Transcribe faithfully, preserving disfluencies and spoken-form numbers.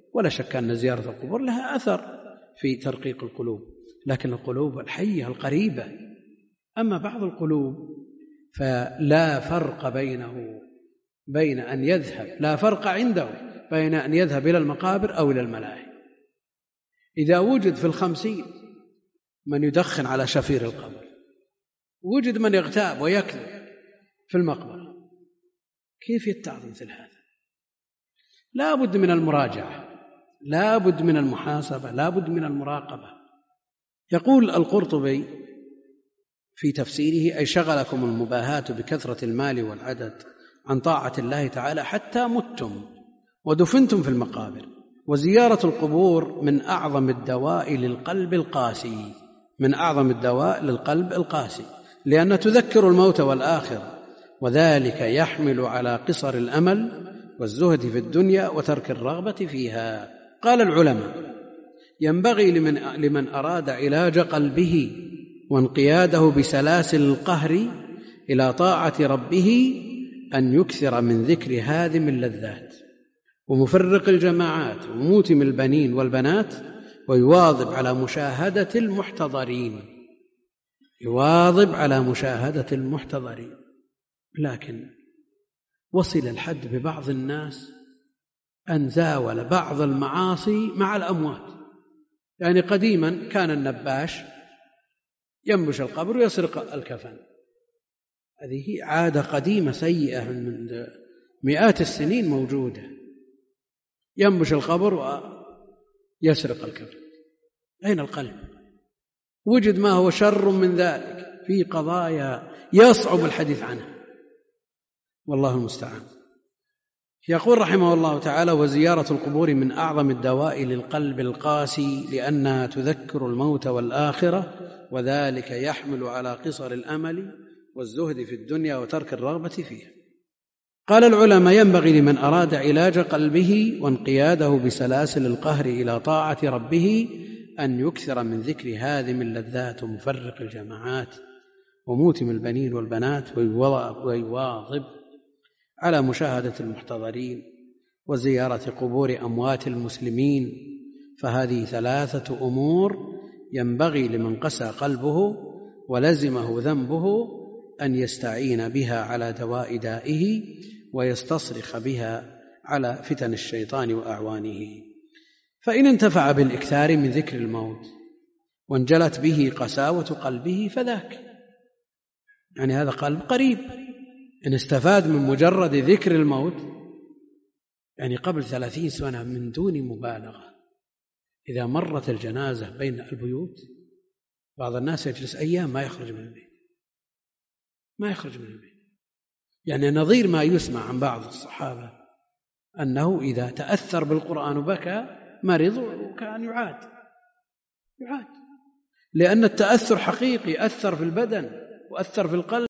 ولا شك أن زيارة القبور لها أثر في ترقيق القلوب، لكن القلوب الحية القريبة. أما بعض القلوب فلا فرق بينه بين أن يذهب لا فرق عنده بين أن يذهب إلى المقابر أو إلى الملاهي. إذا وجد في الخمسين من يدخن على شفير القبر، وجد من يغتاب ويكذب في المقبرة، كيف يتعظ مثل هذا؟ لا بد من المراجعة، لا بد من المحاسبة، لا بد من المراقبة. يقول القرطبي في تفسيره: أي شغلكم المباهاة بكثرة المال والعدد عن طاعة الله تعالى حتى متم ودفنتم في المقابر. وزيارة القبور من أعظم الدواء للقلب القاسي، من أعظم الدواء للقلب القاسي، لأن تذكر الموت والآخرة، وذلك يحمل على قصر الأمل والزهد في الدنيا وترك الرغبة فيها. قال العلماء: ينبغي لمن, لمن أراد علاج قلبه وانقياده بسلاسل القهر إلى طاعة ربه أن يكثر من ذكر هادم اللذات ومفرق الجماعات وموتم البنين والبنات، ويواظب على مشاهدة المحتضرين يواظب على مشاهدة المحتضرين. لكن وصل الحد ببعض الناس أن زاول بعض المعاصي مع الأموات. يعني قديما كان النباش ينبش القبر ويسرق الكفن، هذه عادة قديمة سيئة من مئات السنين موجودة، ينبش القبر ويسرق الكفن. أين القلب؟ وجد ما هو شر من ذلك في قضايا يصعب الحديث عنها، والله المستعان. يقول رحمه الله تعالى: وزيارة القبور من أعظم الدواء للقلب القاسي لأنها تذكر الموت والآخرة، وذلك يحمل على قصر الأمل والزهد في الدنيا وترك الرغبة فيها. قال العلماء: ينبغي لمن أراد علاج قلبه وانقياده بسلاسل القهر إلى طاعة ربه أن يكثر من ذكر هادم اللذات ومفرق الجماعات وموتم البنين والبنات، ويواظب على مشاهدة المحتضرين وزيارة قبور أموات المسلمين، فهذه ثلاثة أمور ينبغي لمن قسى قلبه ولزمه ذنبه أن يستعين بها على دواء دائه ويستصرخ بها على فتن الشيطان وأعوانه. فإن انتفع بالإكثار من ذكر الموت وانجلت به قساوة قلبه فذاك، يعني هذا قلب قريب. إن استفاد من مجرد ذكر الموت، يعني قبل ثلاثين سنة من دون مبالغة، إذا مرت الجنازة بين البيوت بعض الناس يجلس أيام ما يخرج من البيت ما يخرج من البيت يعني نظير ما يسمع عن بعض الصحابة أنه إذا تأثر بالقرآن وبكى مرض وكان يعاد يعاد لأن التأثر حقيقي، أثر في البدن وأثر في القلب.